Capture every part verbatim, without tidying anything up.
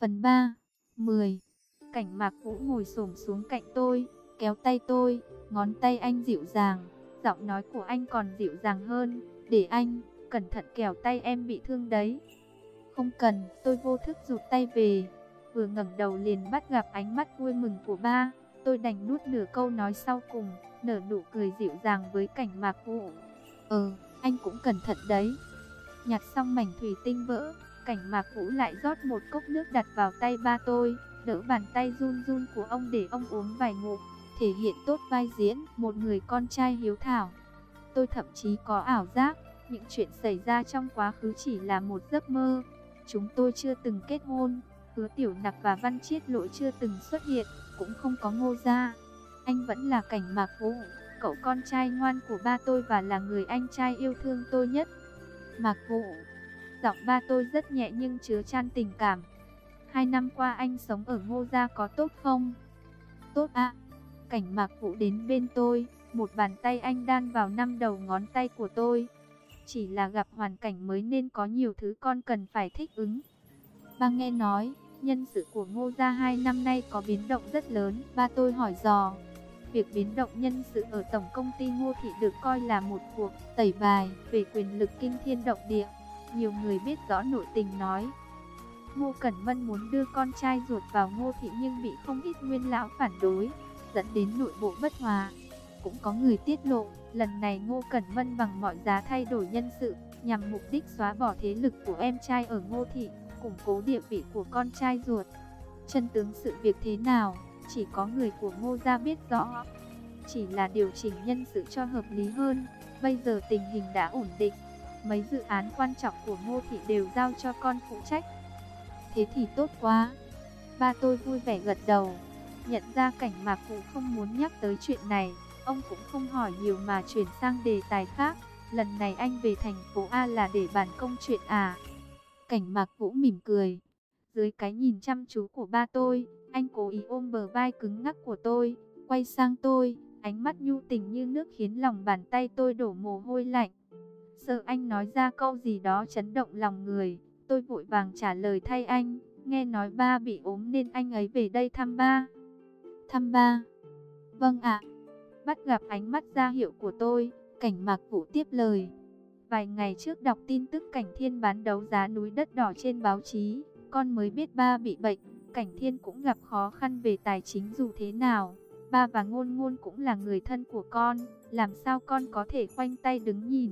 Phần ba. mười. Cảnh Mạc Vũ ngồi xổm xuống cạnh tôi, kéo tay tôi, ngón tay anh dịu dàng, giọng nói của anh còn dịu dàng hơn, "Để anh, cẩn thận kẻo tay em bị thương đấy." "Không cần." Tôi vô thức rụt tay về, vừa ngẩng đầu liền bắt gặp ánh mắt vui mừng của ba. Tôi đành nuốt nửa câu nói sau cùng, nở nụ cười dịu dàng với Cảnh Mạc Vũ. "Ừ, anh cũng cẩn thận đấy." Nhặt xong mảnh thủy tinh vỡ, Cảnh Mạc Vũ lại rót một cốc nước đặt vào tay ba tôi, đỡ bàn tay run run của ông để ông uống vài ngụm, thể hiện tốt vai diễn một người con trai hiếu thảo. Tôi thậm chí có ảo giác, những chuyện xảy ra trong quá khứ chỉ là một giấc mơ. Chúng tôi chưa từng kết hôn, Hứa Tiểu Nặc và Văn Chiết Lỗi chưa từng xuất hiện, cũng không có Ngô gia. Anh vẫn là Cảnh Mạc Vũ, cậu con trai ngoan của ba tôi và là người anh trai yêu thương tôi nhất. "Mạc Vũ." Giọng ba tôi rất nhẹ nhưng chứa chan tình cảm. "Hai năm qua anh sống ở Ngô gia có tốt không?" "Tốt ạ." Cảnh Mạc Vũ đến bên tôi, một bàn tay anh đan vào năm đầu ngón tay của tôi. "Chỉ là gặp hoàn cảnh mới nên có nhiều thứ con cần phải thích ứng. Ba nghe nói, nhân sự của Ngô gia hai năm nay có biến động rất lớn." Ba tôi hỏi dò. Việc biến động nhân sự ở tổng công ty Ngô Thị được coi là một cuộc tẩy bài về quyền lực kinh thiên động địa. Nhiều người biết rõ nội tình nói, Ngô Cẩn Vân muốn đưa con trai ruột vào Ngô Thị nhưng bị không ít nguyên lão phản đối, dẫn đến nội bộ bất hòa. Cũng có người tiết lộ, lần này Ngô Cẩn Vân bằng mọi giá thay đổi nhân sự, nhằm mục đích xóa bỏ thế lực của em trai ở Ngô Thị, củng cố địa vị của con trai ruột. Chân tướng sự việc thế nào, chỉ có người của Ngô gia biết rõ. Chỉ là điều chỉnh nhân sự cho hợp lý hơn. Bây giờ tình hình đã ổn định, mấy dự án quan trọng của Ngô Thị đều giao cho con phụ trách. Thế thì tốt quá. Ba tôi vui vẻ gật đầu. Nhận ra Cảnh Mạc Vũ không muốn nhắc tới chuyện này, ông cũng không hỏi nhiều mà chuyển sang đề tài khác. Lần này anh về thành phố A là để bàn công chuyện à? Cảnh Mạc Vũ mỉm cười. Dưới cái nhìn chăm chú của ba tôi, anh cố ý ôm bờ vai cứng ngắc của tôi, quay sang tôi, ánh mắt nhu tình như nước khiến lòng bàn tay tôi đổ mồ hôi lạnh. Sợ anh nói ra câu gì đó chấn động lòng người, tôi vội vàng trả lời thay anh. Nghe nói ba bị ốm nên anh ấy về đây thăm ba. Thăm ba? Vâng ạ. Bắt gặp ánh mắt ra hiệu của tôi, Cảnh Mạc Vũ tiếp lời. Vài ngày trước đọc tin tức Cảnh Thiên bán đấu giá núi đất đỏ trên báo chí, con mới biết ba bị bệnh. Cảnh Thiên cũng gặp khó khăn về tài chính, dù thế nào ba và Ngôn Ngôn cũng là người thân của con, làm sao con có thể khoanh tay đứng nhìn.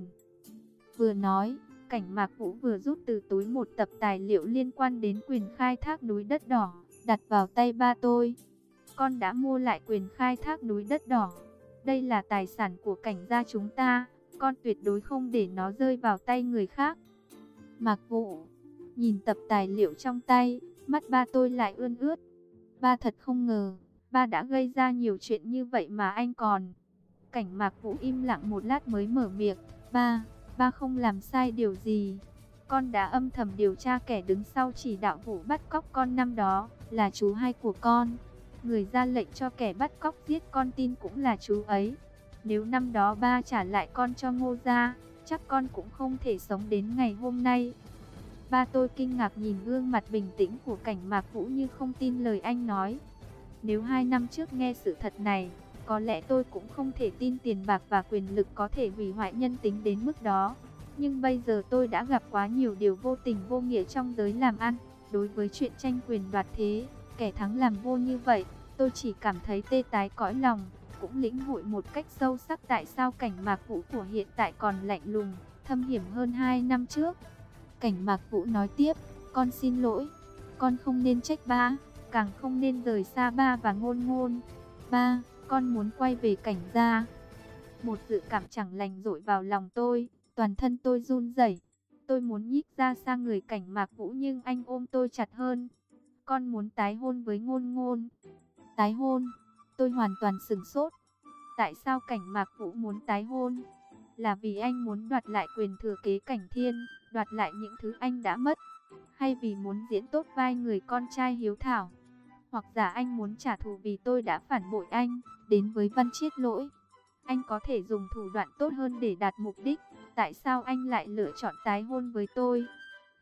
Vừa nói, Cảnh Mạc Vũ vừa rút từ túi một tập tài liệu liên quan đến quyền khai thác núi đất đỏ, đặt vào tay ba tôi. Con đã mua lại quyền khai thác núi đất đỏ. Đây là tài sản của Cảnh gia chúng ta, con tuyệt đối không để nó rơi vào tay người khác. Mạc Vũ nhìn tập tài liệu trong tay, mắt ba tôi lại ươn ướt. Ba thật không ngờ, ba đã gây ra nhiều chuyện như vậy mà anh còn. Cảnh Mạc Vũ im lặng một lát mới mở miệng. Ba, ba không làm sai điều gì. Con đã âm thầm điều tra kẻ đứng sau chỉ đạo vụ bắt cóc con năm đó, là chú hai của con. Người ra lệnh cho kẻ bắt cóc giết con tin cũng là chú ấy. Nếu năm đó ba trả lại con cho Ngô gia, chắc con cũng không thể sống đến ngày hôm nay. Ba tôi kinh ngạc nhìn gương mặt bình tĩnh của Cảnh Mạc Vũ như không tin lời anh nói. Nếu hai năm trước nghe sự thật này, có lẽ tôi cũng không thể tin tiền bạc và quyền lực có thể hủy hoại nhân tính đến mức đó. Nhưng bây giờ tôi đã gặp quá nhiều điều vô tình vô nghĩa trong giới làm ăn. Đối với chuyện tranh quyền đoạt thế, kẻ thắng làm vô như vậy, tôi chỉ cảm thấy tê tái cõi lòng. Cũng lĩnh hội một cách sâu sắc tại sao Cảnh Mạc Vũ của hiện tại còn lạnh lùng, thâm hiểm hơn hai năm trước. Cảnh Mạc Vũ nói tiếp, con xin lỗi, con không nên trách ba, càng không nên rời xa ba và Ngôn Ngôn. Ba, con muốn quay về Cảnh gia. Một dự cảm chẳng lành dội vào lòng tôi, toàn thân tôi run rẩy. Tôi muốn nhích ra xa người Cảnh Mạc Vũ nhưng anh ôm tôi chặt hơn. Con muốn tái hôn với Ngôn Ngôn. Tái hôn? Tôi hoàn toàn sửng sốt. Tại sao Cảnh Mạc Vũ muốn tái hôn? Là vì anh muốn đoạt lại quyền thừa kế Cảnh Thiên, đoạt lại những thứ anh đã mất, hay vì muốn diễn tốt vai người con trai hiếu thảo? Hoặc giả anh muốn trả thù vì tôi đã phản bội anh, đến với Văn Chiết Lỗi. Anh có thể dùng thủ đoạn tốt hơn để đạt mục đích. Tại sao anh lại lựa chọn tái hôn với tôi?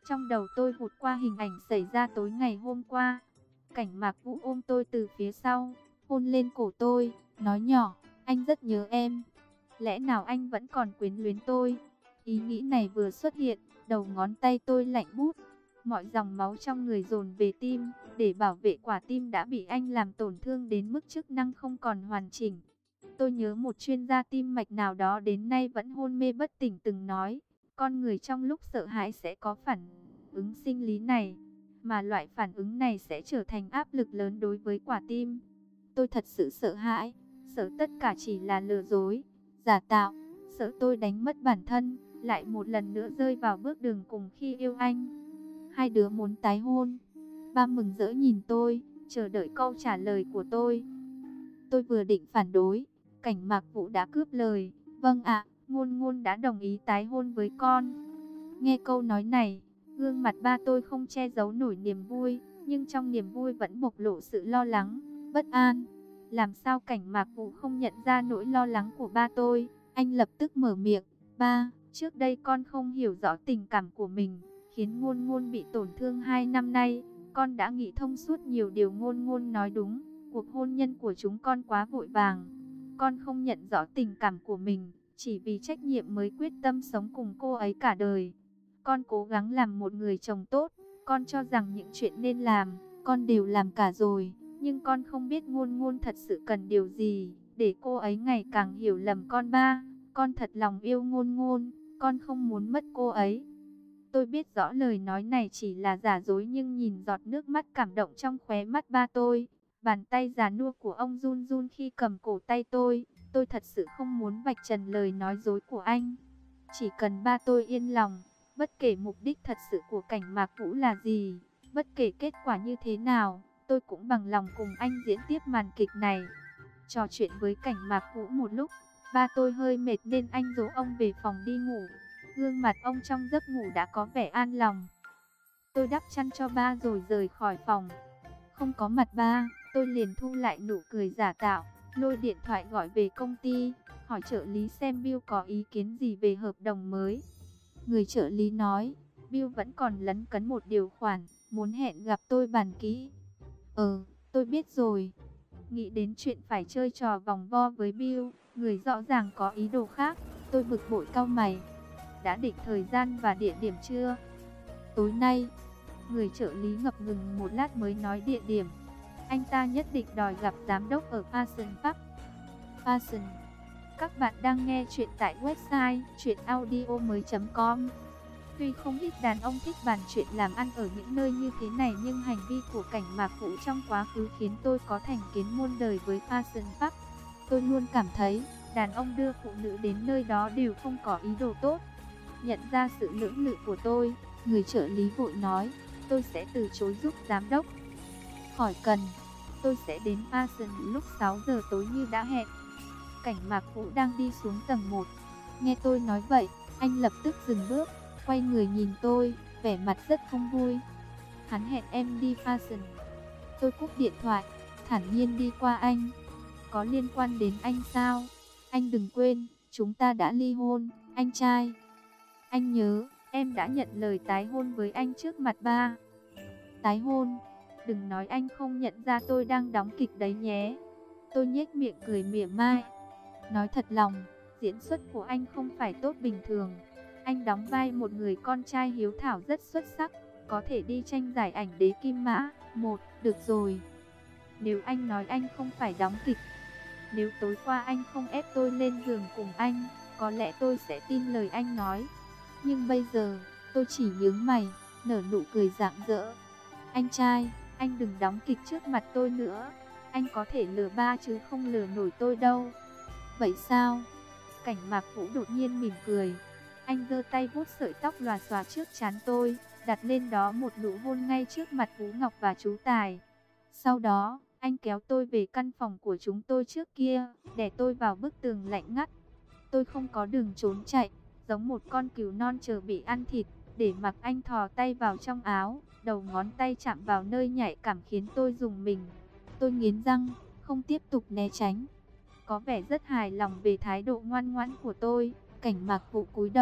Trong đầu tôi vụt qua hình ảnh xảy ra tối ngày hôm qua. Cảnh Mạc Vũ ôm tôi từ phía sau, hôn lên cổ tôi, nói nhỏ, anh rất nhớ em. Lẽ nào anh vẫn còn quyến luyến tôi? Ý nghĩ này vừa xuất hiện, đầu ngón tay tôi lạnh bút. Mọi dòng máu trong người dồn về tim, để bảo vệ quả tim đã bị anh làm tổn thương đến mức chức năng không còn hoàn chỉnh. Tôi nhớ một chuyên gia tim mạch nào đó đến nay vẫn hôn mê bất tỉnh từng nói, con người trong lúc sợ hãi sẽ có phản ứng sinh lý này, mà loại phản ứng này sẽ trở thành áp lực lớn đối với quả tim. Tôi thật sự sợ hãi, sợ tất cả chỉ là lừa dối, giả tạo, sợ tôi đánh mất bản thân, lại một lần nữa rơi vào bước đường cùng khi yêu anh. Hai đứa muốn tái hôn. Ba mừng rỡ nhìn tôi, chờ đợi câu trả lời của tôi. Tôi vừa định phản đối, Cảnh Mạc Vũ đã cướp lời. Vâng ạ, Ngôn Ngôn đã đồng ý tái hôn với con. Nghe câu nói này, gương mặt ba tôi không che giấu nổi niềm vui, nhưng trong niềm vui vẫn bộc lộ sự lo lắng, bất an. Làm sao Cảnh Mạc Vũ không nhận ra nỗi lo lắng của ba tôi? Anh lập tức mở miệng, ba, trước đây con không hiểu rõ tình cảm của mình, khiến Ngôn Ngôn bị tổn thương hai năm nay. Con đã nghĩ thông suốt nhiều điều. Ngôn Ngôn nói đúng, cuộc hôn nhân của chúng con quá vội vàng. Con không nhận rõ tình cảm của mình, chỉ vì trách nhiệm mới quyết tâm sống cùng cô ấy cả đời. Con cố gắng làm một người chồng tốt, con cho rằng những chuyện nên làm, con đều làm cả rồi. Nhưng con không biết Ngôn Ngôn thật sự cần điều gì, để cô ấy ngày càng hiểu lầm con ba. Con thật lòng yêu Ngôn Ngôn, con không muốn mất cô ấy. Tôi biết rõ lời nói này chỉ là giả dối, nhưng nhìn giọt nước mắt cảm động trong khóe mắt ba tôi, bàn tay già nua của ông run run khi cầm cổ tay tôi, tôi thật sự không muốn vạch trần lời nói dối của anh. Chỉ cần ba tôi yên lòng, bất kể mục đích thật sự của Cảnh Mạc Vũ là gì, bất kể kết quả như thế nào, tôi cũng bằng lòng cùng anh diễn tiếp màn kịch này. Trò chuyện với Cảnh Mạc Vũ một lúc, ba tôi hơi mệt nên anh dỗ ông về phòng đi ngủ. Gương mặt ông trong giấc ngủ đã có vẻ an lòng. Tôi đắp chăn cho ba rồi rời khỏi phòng. Không có mặt ba, tôi liền thu lại nụ cười giả tạo, lôi điện thoại gọi về công ty, hỏi trợ lý xem Bill có ý kiến gì về hợp đồng mới. Người trợ lý nói, Bill vẫn còn lấn cấn một điều khoản, muốn hẹn gặp tôi bàn kỹ. Ờ, tôi biết rồi. Nghĩ đến chuyện phải chơi trò vòng vo với Bill, người rõ ràng có ý đồ khác, tôi bực bội cau mày. Đã định thời gian và địa điểm chưa? Tối nay. Người trợ lý ngập ngừng một lát mới nói địa điểm. Anh ta nhất định đòi gặp giám đốc ở Passion Park. Passion. Các bạn đang nghe chuyện tại website truyện audio mới chấm com. Tuy không ít đàn ông thích bàn chuyện làm ăn ở những nơi như thế này, nhưng hành vi của Cảnh Mạc Vũ trong quá khứ khiến tôi có thành kiến muôn đời với Passion Park. Tôi luôn cảm thấy, đàn ông đưa phụ nữ đến nơi đó đều không có ý đồ tốt. Nhận ra sự lưỡng lự của tôi, người trợ lý vội nói, tôi sẽ từ chối giúp giám đốc. Khỏi cần, tôi sẽ đến Passion lúc sáu giờ tối như đã hẹn. Cảnh Mạc Vũ đang đi xuống tầng một. Nghe tôi nói vậy, anh lập tức dừng bước, quay người nhìn tôi, vẻ mặt rất không vui. Hắn hẹn em đi Passion. Tôi cúp điện thoại, thản nhiên đi qua anh. Có liên quan đến anh sao? Anh đừng quên, chúng ta đã ly hôn, anh trai. Anh nhớ, em đã nhận lời tái hôn với anh trước mặt ba. Tái hôn? Đừng nói anh không nhận ra tôi đang đóng kịch đấy nhé. Tôi nhếch miệng cười mỉa mai. Nói thật lòng, diễn xuất của anh không phải tốt bình thường. Anh đóng vai một người con trai hiếu thảo rất xuất sắc, có thể đi tranh giải ảnh đế kim mã. Một, được rồi. Nếu anh nói anh không phải đóng kịch, nếu tối qua anh không ép tôi lên giường cùng anh, có lẽ tôi sẽ tin lời anh nói. Nhưng bây giờ, tôi chỉ nhướng mày, nở nụ cười rạng rỡ. Anh trai, anh đừng đóng kịch trước mặt tôi nữa. Anh có thể lừa ba chứ không lừa nổi tôi đâu. Vậy sao? Cảnh Mạc Vũ đột nhiên mỉm cười. Anh giơ tay vuốt sợi tóc lòa xòa trước trán tôi, đặt lên đó một nụ hôn ngay trước mặt Vũ Ngọc và chú Tài. Sau đó, anh kéo tôi về căn phòng của chúng tôi trước kia, đè tôi vào bức tường lạnh ngắt. Tôi không có đường trốn chạy, giống một con cừu non chờ bị ăn thịt, để mặc anh thò tay vào trong áo, đầu ngón tay chạm vào nơi nhạy cảm khiến tôi rùng mình. Tôi nghiến răng, không tiếp tục né tránh. Có vẻ rất hài lòng về thái độ ngoan ngoãn của tôi. Cảnh Mạc Vũ cúi đầu,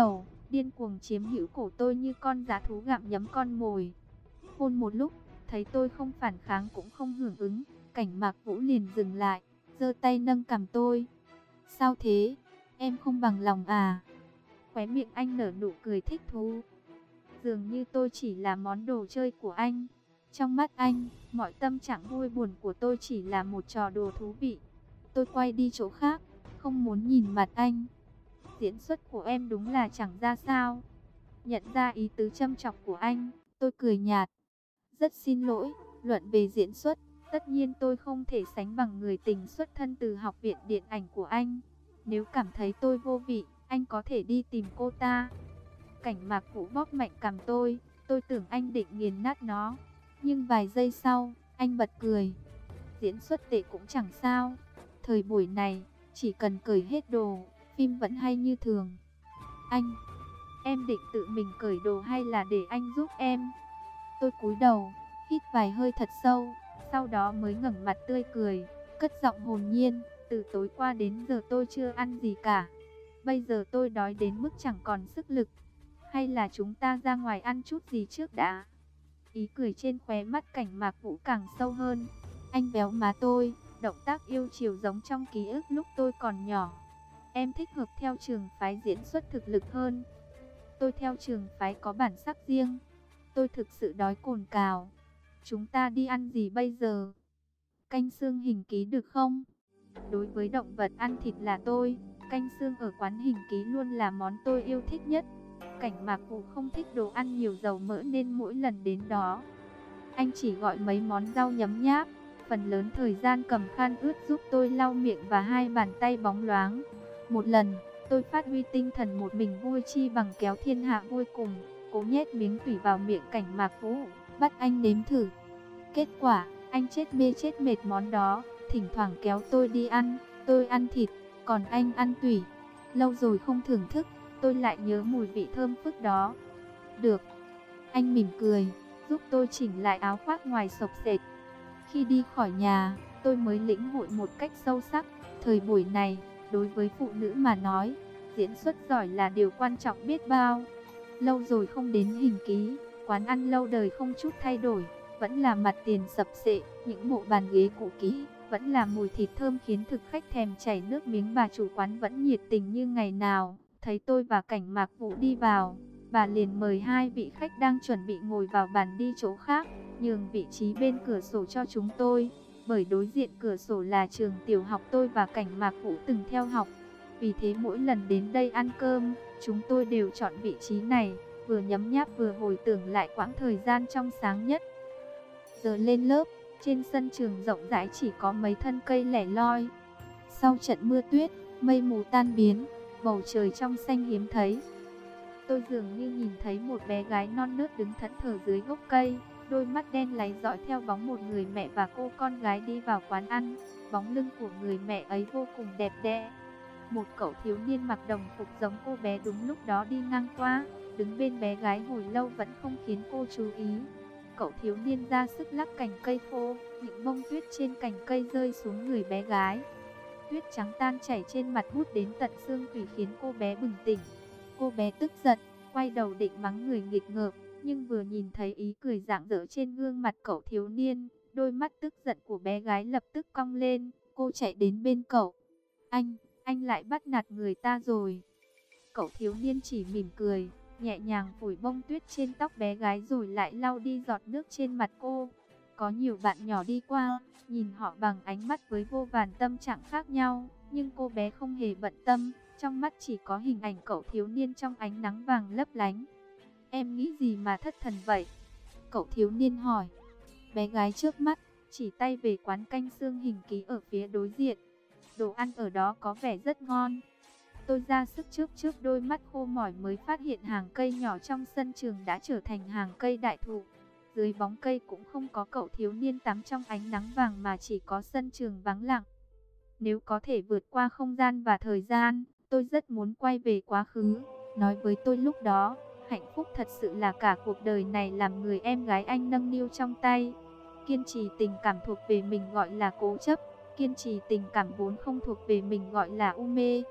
điên cuồng chiếm hữu cổ tôi như con dã thú gặm nhấm con mồi. Hôn một lúc, thấy tôi không phản kháng cũng không hưởng ứng, Cảnh Mạc Vũ liền dừng lại, giơ tay nâng cằm tôi. Sao thế? Em không bằng lòng à? Khóe miệng anh nở nụ cười thích thú. Dường như tôi chỉ là món đồ chơi của anh. Trong mắt anh, mọi tâm trạng vui buồn của tôi chỉ là một trò đùa thú vị. Tôi quay đi chỗ khác, không muốn nhìn mặt anh. Diễn xuất của em đúng là chẳng ra sao. Nhận ra ý tứ châm chọc của anh, tôi cười nhạt. Rất xin lỗi, luận về diễn xuất, tất nhiên tôi không thể sánh bằng người tình xuất thân từ học viện điện ảnh của anh. Nếu cảm thấy tôi vô vị, anh có thể đi tìm cô ta. Cảnh Mạc Vũ bóp mạnh cằm tôi, tôi tưởng anh định nghiền nát nó. Nhưng vài giây sau, anh bật cười. Diễn xuất tệ cũng chẳng sao. Thời buổi này, chỉ cần cởi hết đồ, phim vẫn hay như thường. Anh, em định tự mình cởi đồ hay là để anh giúp em? Tôi cúi đầu, hít vài hơi thật sâu, sau đó mới ngẩng mặt tươi cười, cất giọng hồn nhiên. Từ tối qua đến giờ tôi chưa ăn gì cả. Bây giờ tôi đói đến mức chẳng còn sức lực. Hay là chúng ta ra ngoài ăn chút gì trước đã? Ý cười trên khóe mắt Cảnh Mạc Vũ càng sâu hơn. Anh véo má tôi, động tác yêu chiều giống trong ký ức lúc tôi còn nhỏ. Em thích hợp theo trường phái diễn xuất thực lực hơn. Tôi theo trường phái có bản sắc riêng. Tôi thực sự đói cồn cào. Chúng ta đi ăn gì bây giờ? Canh xương hình ký được không? Đối với động vật ăn thịt là tôi, canh xương ở quán hình ký luôn là món tôi yêu thích nhất. Cảnh Mạc Vũ không thích đồ ăn nhiều dầu mỡ nên mỗi lần đến đó, anh chỉ gọi mấy món rau nhấm nháp. Phần lớn thời gian cầm khăn ướt giúp tôi lau miệng và hai bàn tay bóng loáng. Một lần, tôi phát huy tinh thần một mình vui chi bằng kéo thiên hạ vui cùng, cố nhét miếng thủy vào miệng Cảnh Mạc Vũ, bắt anh nếm thử. Kết quả, anh chết mê chết mệt món đó, thỉnh thoảng kéo tôi đi ăn, tôi ăn thịt, còn anh ăn tủy. Lâu rồi không thưởng thức, tôi lại nhớ mùi vị thơm phức đó. Được, anh mỉm cười, giúp tôi chỉnh lại áo khoác ngoài xộc xệch. Khi đi khỏi nhà, tôi mới lĩnh hội một cách sâu sắc, thời buổi này, đối với phụ nữ mà nói, diễn xuất giỏi là điều quan trọng biết bao. Lâu rồi không đến hình ký, quán ăn lâu đời không chút thay đổi, vẫn là mặt tiền sập sệ, những bộ bàn ghế cũ kỹ, vẫn là mùi thịt thơm khiến thực khách thèm chảy nước miếng. Bà chủ quán vẫn nhiệt tình như ngày nào. Thấy tôi và Cảnh Mạc Vũ đi vào, bà liền mời hai vị khách đang chuẩn bị ngồi vào bàn đi chỗ khác, nhường vị trí bên cửa sổ cho chúng tôi. Bởi đối diện cửa sổ là trường tiểu học tôi và Cảnh Mạc Vũ từng theo học. Vì thế mỗi lần đến đây ăn cơm, chúng tôi đều chọn vị trí này, vừa nhấm nháp vừa hồi tưởng lại quãng thời gian trong sáng nhất. Giờ lên lớp, trên sân trường rộng rãi chỉ có mấy thân cây lẻ loi. Sau trận mưa tuyết, mây mù tan biến, bầu trời trong xanh hiếm thấy. Tôi dường như nhìn thấy một bé gái non nớt đứng thẫn thờ dưới gốc cây, đôi mắt đen láy dõi theo bóng một người mẹ và cô con gái đi vào quán ăn. Bóng lưng của người mẹ ấy vô cùng đẹp đẽ. Một cậu thiếu niên mặc đồng phục giống cô bé đúng lúc đó đi ngang qua, đứng bên bé gái hồi lâu vẫn không khiến cô chú ý. Cậu thiếu niên ra sức lắc cành cây khô, những bông tuyết trên cành cây rơi xuống người bé gái. Tuyết trắng tan chảy trên mặt bút đến tận xương tủy khiến cô bé bừng tỉnh. Cô bé tức giận, quay đầu định mắng người nghịch ngợm, nhưng vừa nhìn thấy ý cười rạng rỡ trên gương mặt cậu thiếu niên, đôi mắt tức giận của bé gái lập tức cong lên. Cô chạy đến bên cậu. Anh, anh lại bắt nạt người ta rồi. Cậu thiếu niên chỉ mỉm cười, nhẹ nhàng phủi bông tuyết trên tóc bé gái rồi lại lau đi giọt nước trên mặt cô. Có nhiều bạn nhỏ đi qua, nhìn họ bằng ánh mắt với vô vàn tâm trạng khác nhau, nhưng cô bé không hề bận tâm, trong mắt chỉ có hình ảnh cậu thiếu niên trong ánh nắng vàng lấp lánh. Em nghĩ gì mà thất thần vậy? Cậu thiếu niên hỏi. Bé gái trước mắt chỉ tay về quán canh xương hình ký ở phía đối diện. Đồ ăn ở đó có vẻ rất ngon. Tôi ra sức chớp chớp đôi mắt khô mỏi mới phát hiện hàng cây nhỏ trong sân trường đã trở thành hàng cây đại thụ. Dưới bóng cây cũng không có cậu thiếu niên tắm trong ánh nắng vàng mà chỉ có sân trường vắng lặng. Nếu có thể vượt qua không gian và thời gian, tôi rất muốn quay về quá khứ, nói với tôi lúc đó, hạnh phúc thật sự là cả cuộc đời này làm người em gái anh nâng niu trong tay. Kiên trì tình cảm thuộc về mình gọi là cố chấp, kiên trì tình cảm vốn không thuộc về mình gọi là u mê.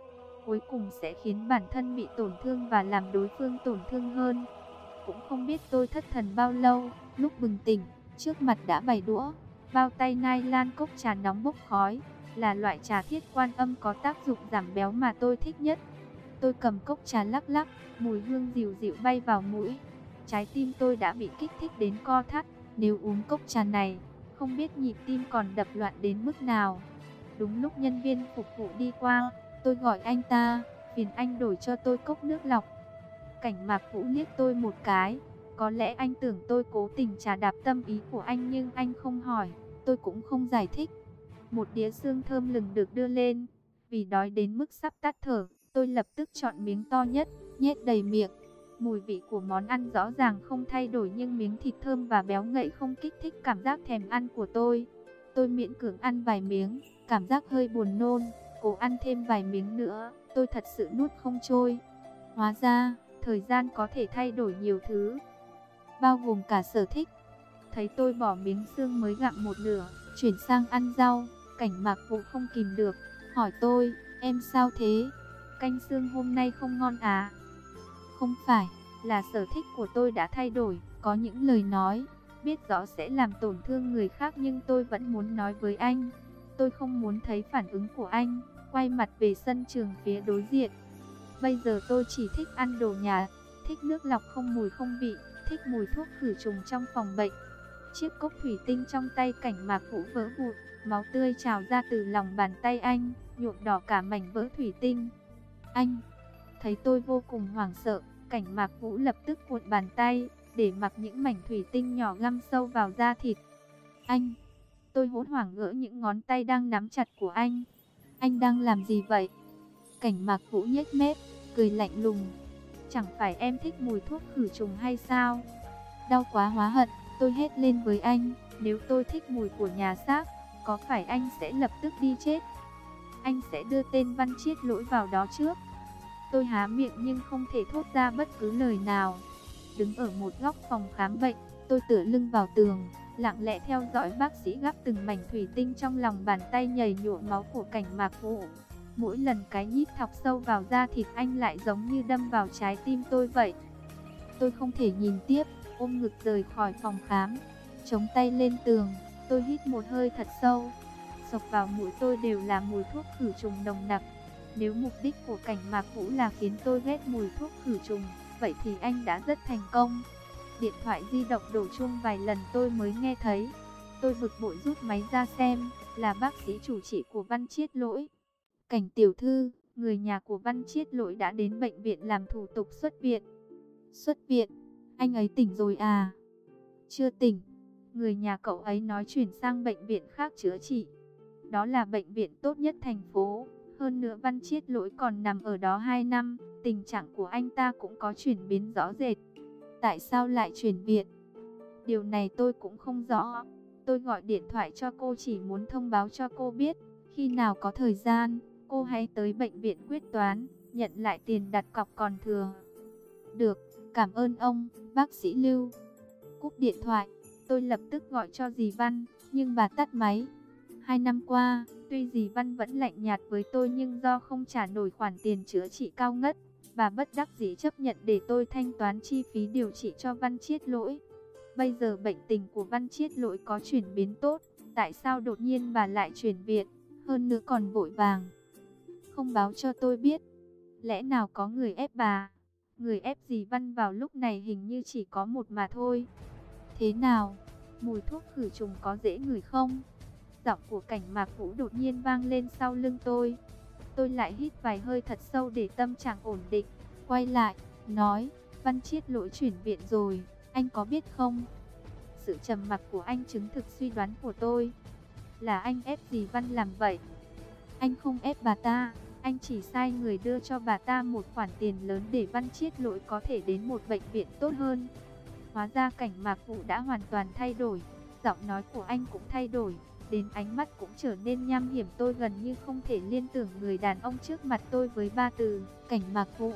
cuối cùng sẽ khiến bản thân bị tổn thương và làm đối phương tổn thương hơn. Cũng không biết tôi thất thần bao lâu, lúc bừng tỉnh, trước mặt đã bày đũa, bao tay nylon, cốc trà nóng bốc khói, là loại trà Thiết Quan Âm có tác dụng giảm béo mà tôi thích nhất. Tôi cầm cốc trà lắc lắc, mùi hương dịu dịu bay vào mũi. Trái tim tôi đã bị kích thích đến co thắt, nếu uống cốc trà này, không biết nhịp tim còn đập loạn đến mức nào. Đúng lúc nhân viên phục vụ đi qua, tôi gọi anh ta, phiền anh đổi cho tôi cốc nước lọc. Cảnh Mạc Vũ liếc tôi một cái, có lẽ anh tưởng tôi cố tình trà đạp tâm ý của anh nhưng anh không hỏi, tôi cũng không giải thích. Một đĩa xương thơm lừng được đưa lên, vì đói đến mức sắp tắt thở, tôi lập tức chọn miếng to nhất, nhét đầy miệng. Mùi vị của món ăn rõ ràng không thay đổi nhưng miếng thịt thơm và béo ngậy không kích thích cảm giác thèm ăn của tôi. Tôi miễn cưỡng ăn vài miếng, cảm giác hơi buồn nôn, cố ăn thêm vài miếng nữa, tôi thật sự nuốt không trôi. Hóa ra, thời gian có thể thay đổi nhiều thứ, bao gồm cả sở thích. Thấy tôi bỏ miếng xương mới gặm một nửa, chuyển sang ăn rau, Cảnh Mạc Vũ không kìm được, hỏi tôi, em sao thế? Canh xương hôm nay không ngon à? Không phải, là sở thích của tôi đã thay đổi, có những lời nói, biết rõ sẽ làm tổn thương người khác nhưng tôi vẫn muốn nói với anh. Tôi không muốn thấy phản ứng của anh, quay mặt về sân trường phía đối diện. Bây giờ tôi chỉ thích ăn đồ nhà, thích nước lọc không mùi không vị, thích mùi thuốc khử trùng trong phòng bệnh. Chiếc cốc thủy tinh trong tay Cảnh Mạc Vũ vỡ vụn, máu tươi trào ra từ lòng bàn tay anh, nhuộm đỏ cả mảnh vỡ thủy tinh. Anh, thấy tôi vô cùng hoảng sợ, Cảnh Mạc Vũ lập tức cuộn bàn tay, để mặc những mảnh thủy tinh nhỏ găm sâu vào da thịt. Anh, tôi hốt hoảng gỡ những ngón tay đang nắm chặt của anh. Anh đang làm gì vậy? Cảnh Mạc Vũ nhếch mép, cười lạnh lùng. Chẳng phải em thích mùi thuốc khử trùng hay sao? Đau quá hóa hận, tôi hét lên với anh, nếu tôi thích mùi của nhà xác, có phải anh sẽ lập tức đi chết? Anh sẽ đưa tên Văn Chiết Lỗi vào đó trước. Tôi há miệng nhưng không thể thốt ra bất cứ lời nào. Đứng ở một góc phòng khám bệnh, tôi tựa lưng vào tường, lặng lẽ theo dõi bác sĩ gắp từng mảnh thủy tinh trong lòng bàn tay nhầy nhụa máu của Cảnh Mạc Vũ. Mỗi lần cái nhíp thọc sâu vào da thịt anh lại giống như đâm vào trái tim tôi vậy. Tôi không thể nhìn tiếp, ôm ngực rời khỏi phòng khám, chống tay lên tường, tôi hít một hơi thật sâu. Xộc vào mũi tôi đều là mùi thuốc khử trùng nồng nặc. Nếu mục đích của Cảnh Mạc Vũ là khiến tôi ghét mùi thuốc khử trùng, vậy thì anh đã rất thành công. Điện thoại di động đổ chuông vài lần tôi mới nghe thấy. Tôi bực bội rút máy ra xem, là bác sĩ chủ trị của Văn Chiết Lỗi. Cảnh tiểu thư, người nhà của Văn Chiết Lỗi đã đến bệnh viện làm thủ tục xuất viện. Xuất viện? Anh ấy tỉnh rồi à? Chưa tỉnh. Người nhà cậu ấy nói chuyển sang bệnh viện khác chữa trị. Đó là bệnh viện tốt nhất thành phố. Hơn nữa Văn Chiết Lỗi còn nằm ở đó hai năm. Tình trạng của anh ta cũng có chuyển biến rõ rệt. Tại sao lại chuyển viện? Điều này tôi cũng không rõ. Tôi gọi điện thoại cho cô chỉ muốn thông báo cho cô biết. Khi nào có thời gian, cô hãy tới bệnh viện quyết toán, nhận lại tiền đặt cọc còn thừa. Được, cảm ơn ông, bác sĩ Lưu. Cúp điện thoại, tôi lập tức gọi cho dì Văn, nhưng bà tắt máy. Hai năm qua, tuy dì Văn vẫn lạnh nhạt với tôi nhưng do không trả nổi khoản tiền chữa trị cao ngất, bà bất đắc dĩ chấp nhận để tôi thanh toán chi phí điều trị cho Văn Chiết Lỗi. Bây giờ bệnh tình của Văn Chiết Lỗi có chuyển biến tốt, tại sao đột nhiên bà lại chuyển viện, hơn nữa còn vội vàng không báo cho tôi biết? Lẽ nào có người ép bà? Người ép dì Văn vào lúc này hình như chỉ có một mà thôi. Thế nào? Mùi thuốc khử trùng có dễ ngửi không? Giọng của Cảnh Mạc Vũ đột nhiên vang lên sau lưng tôi. Tôi lại hít vài hơi thật sâu để tâm trạng ổn định. Quay lại, nói, Văn Chiết Lỗi chuyển viện rồi, anh có biết không? Sự trầm mặc của anh chứng thực suy đoán của tôi. Là anh ép dì Văn làm vậy? Anh không ép bà ta, anh chỉ sai người đưa cho bà ta một khoản tiền lớn để Văn Chiết Lỗi có thể đến một bệnh viện tốt hơn. Hóa ra Cảnh Mạc Vũ đã hoàn toàn thay đổi, giọng nói của anh cũng thay đổi, đến ánh mắt cũng trở nên nham hiểm. Tôi gần như không thể liên tưởng người đàn ông trước mặt tôi với ba từ, Cảnh Mạc Vũ.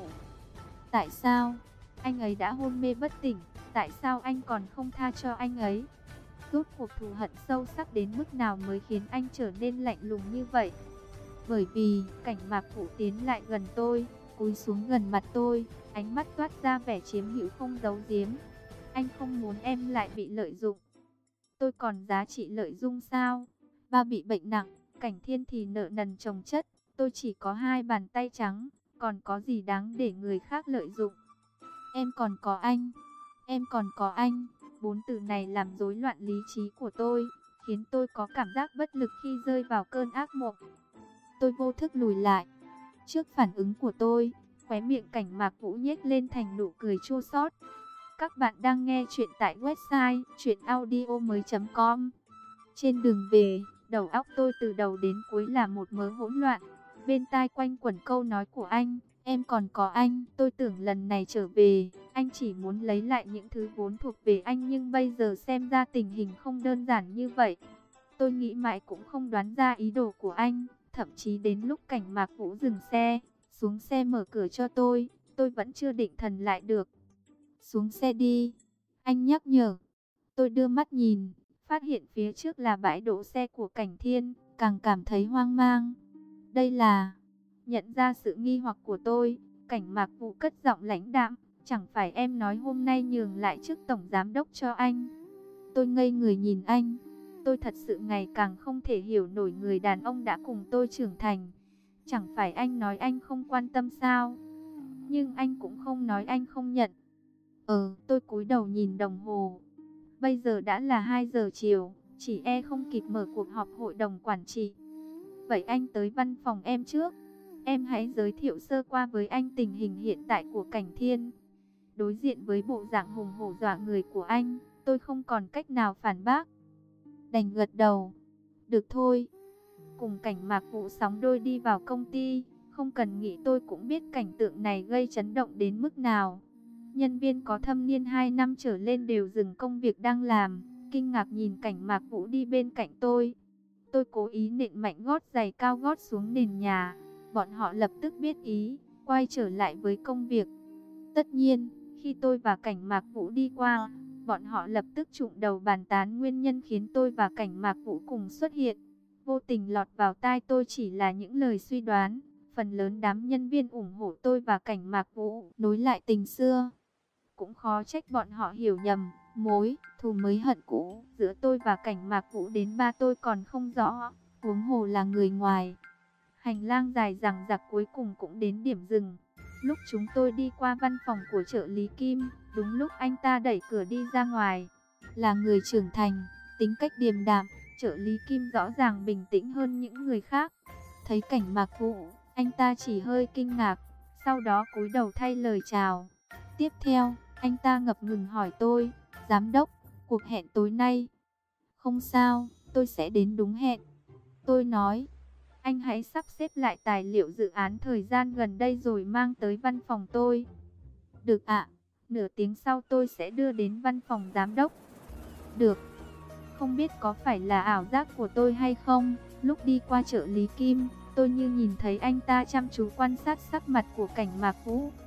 Tại sao? Anh ấy đã hôn mê bất tỉnh, tại sao anh còn không tha cho anh ấy? Rốt cuộc thù hận sâu sắc đến mức nào mới khiến anh trở nên lạnh lùng như vậy? Bởi vì Cảnh Mạc Vũ tiến lại gần tôi, cúi xuống gần mặt tôi, ánh mắt toát ra vẻ chiếm hữu không giấu giếm. Anh không muốn em lại bị lợi dụng. Tôi còn giá trị lợi dụng sao? Ba bị bệnh nặng, Cảnh Thiên thì nợ nần chồng chất. Tôi chỉ có hai bàn tay trắng, còn có gì đáng để người khác lợi dụng. Em còn có anh, em còn có anh. Bốn từ này làm rối loạn lý trí của tôi, khiến tôi có cảm giác bất lực khi rơi vào cơn ác mộng. Tôi vô thức lùi lại. Trước phản ứng của tôi, khóe miệng Cảnh Mạc Vũ nhếch lên thành nụ cười chua xót. Các bạn đang nghe chuyện tại website truyện audio mới chấm com. Trên đường về, đầu óc tôi từ đầu đến cuối là một mớ hỗn loạn. Bên tai quanh quẩn câu nói của anh, em còn có anh. Tôi tưởng lần này trở về, anh chỉ muốn lấy lại những thứ vốn thuộc về anh, nhưng bây giờ xem ra tình hình không đơn giản như vậy. Tôi nghĩ mãi cũng không đoán ra ý đồ của anh. Thậm chí đến lúc Cảnh Mạc Vũ dừng xe, xuống xe mở cửa cho tôi, tôi vẫn chưa định thần lại được. Xuống xe đi, anh nhắc nhở. Tôi đưa mắt nhìn, phát hiện phía trước là bãi đỗ xe của Cảnh Thiên, càng cảm thấy hoang mang. Đây là... Nhận ra sự nghi hoặc của tôi, Cảnh Mạc Vũ cất giọng lãnh đạm. Chẳng phải em nói hôm nay nhường lại chức tổng giám đốc cho anh? Tôi ngây người nhìn anh. Tôi thật sự ngày càng không thể hiểu nổi người đàn ông đã cùng tôi trưởng thành. Chẳng phải anh nói anh không quan tâm sao? Nhưng anh cũng không nói anh không nhận. Ờ, tôi cúi đầu nhìn đồng hồ. Bây giờ đã là hai giờ chiều, chỉ e không kịp mở cuộc họp hội đồng quản trị. Vậy anh tới văn phòng em trước. Em hãy giới thiệu sơ qua với anh tình hình hiện tại của Cảnh Thiên. Đối diện với bộ dạng hùng hổ dọa người của anh, tôi không còn cách nào phản bác. Đành gật đầu. Được thôi. Cùng Cảnh Mạc Vũ sóng đôi đi vào công ty, không cần nghĩ tôi cũng biết cảnh tượng này gây chấn động đến mức nào. Nhân viên có thâm niên hai năm trở lên đều dừng công việc đang làm, kinh ngạc nhìn Cảnh Mạc Vũ đi bên cạnh tôi. Tôi cố ý nện mạnh gót giày cao gót xuống nền nhà. Bọn họ lập tức biết ý, quay trở lại với công việc. Tất nhiên, khi tôi và Cảnh Mạc Vũ đi qua, bọn họ lập tức trụng đầu bàn tán nguyên nhân khiến tôi và Cảnh Mạc Vũ cùng xuất hiện. Vô tình lọt vào tai tôi chỉ là những lời suy đoán. Phần lớn đám nhân viên ủng hộ tôi và Cảnh Mạc Vũ nối lại tình xưa. Cũng khó trách bọn họ hiểu nhầm, mối thù mới hận cũ giữa tôi và Cảnh Mạc Vũ đến ba tôi còn không rõ, huống hồ là người ngoài. Hành lang dài dằng dặc cuối cùng cũng đến điểm dừng. Lúc chúng tôi đi qua văn phòng của trợ lý Kim, đúng lúc anh ta đẩy cửa đi ra ngoài. Là người trưởng thành, tính cách điềm đạm, trợ lý Kim rõ ràng bình tĩnh hơn những người khác. Thấy Cảnh Mạc Vũ, anh ta chỉ hơi kinh ngạc, sau đó cúi đầu thay lời chào. Tiếp theo, anh ta ngập ngừng hỏi tôi, giám đốc, cuộc hẹn tối nay? Không sao, tôi sẽ đến đúng hẹn. Tôi nói, anh hãy sắp xếp lại tài liệu dự án thời gian gần đây rồi mang tới văn phòng tôi. Được ạ, nửa tiếng sau tôi sẽ đưa đến văn phòng giám đốc. Được. Không biết có phải là ảo giác của tôi hay không, lúc đi qua trợ lý Kim, tôi như nhìn thấy anh ta chăm chú quan sát sắc mặt của Cảnh Mạc Vũ.